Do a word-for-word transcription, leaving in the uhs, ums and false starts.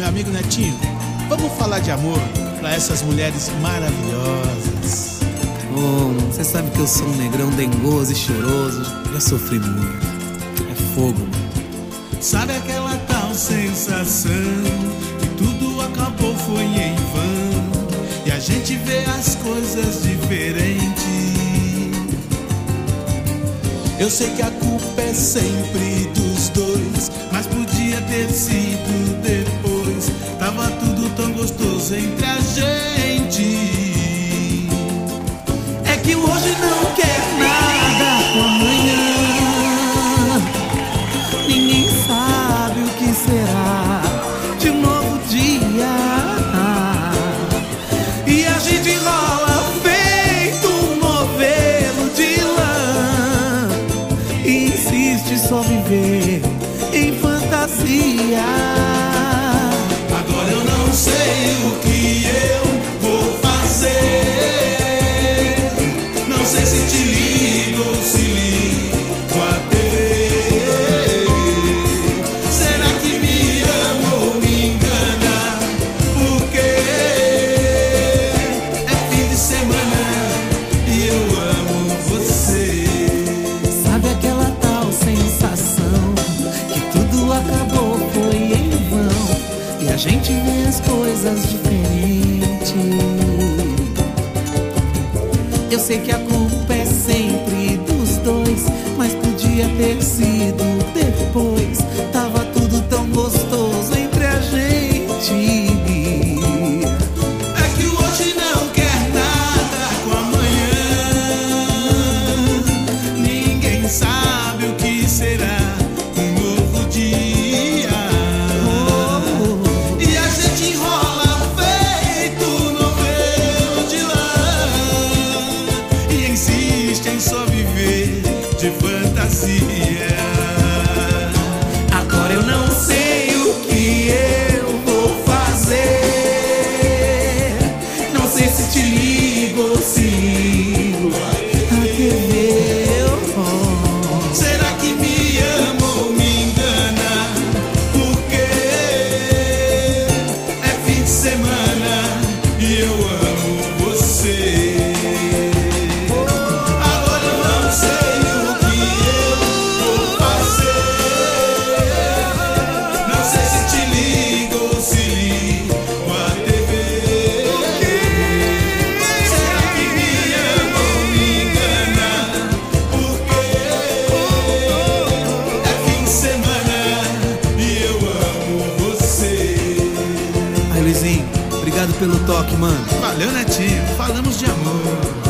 meu amigo Netinho, vamos falar de amor pra essas mulheres maravilhosas. Oh, você sabe que eu sou um negrão dengoso e choroso. Já sofri muito. É fogo, mano. Sabe aquela tal sensação que tudo acabou, foi em vão, e a gente vê as coisas diferentes. Eu sei que a culpa é sempre dos dois, mas podia ter sido depois. Tava tudo tão gostoso entre a gente. É que hoje não quer nada com amanhã. Ninguém sabe o que será de um novo dia. E a gente rola feito um novelo de lã E insiste só viver em fantasia. Agora eu não sei o que eu vou fazer. Não sei se te ligo ou se ligo a T V. Será que me ama ou me engana? Porque é fim de semana e eu amo você. Sabe aquela tal sensação que tudo acabou, foi em vão, e a gente vê as coisas diferentes. Eu sei que a culpa é sempre dos dois, mas podia ter sido depois. Tava tudo tão gostoso entre a gente. É que o hoje não quer nada com amanhã. Ninguém sabe o que será um novo dia. E a gente enrola feito novelo de lã e insiste em só viver de fantasia. Agora eu não sei o que eu vou fazer. Não sei se te ligo ou se ligo a T V. Será que me ama ou me engana? Porque é fim de semana e eu amo você. Agora eu não sei o que eu vou fazer. Não sei se te ligo ou se ligo a T V. Será que me ama ou me engana? Porque é fim de semana e eu amo você. Ai, Luizinho, obrigado pelo toque, mano. Valeu, Netinho. Falamos de amor.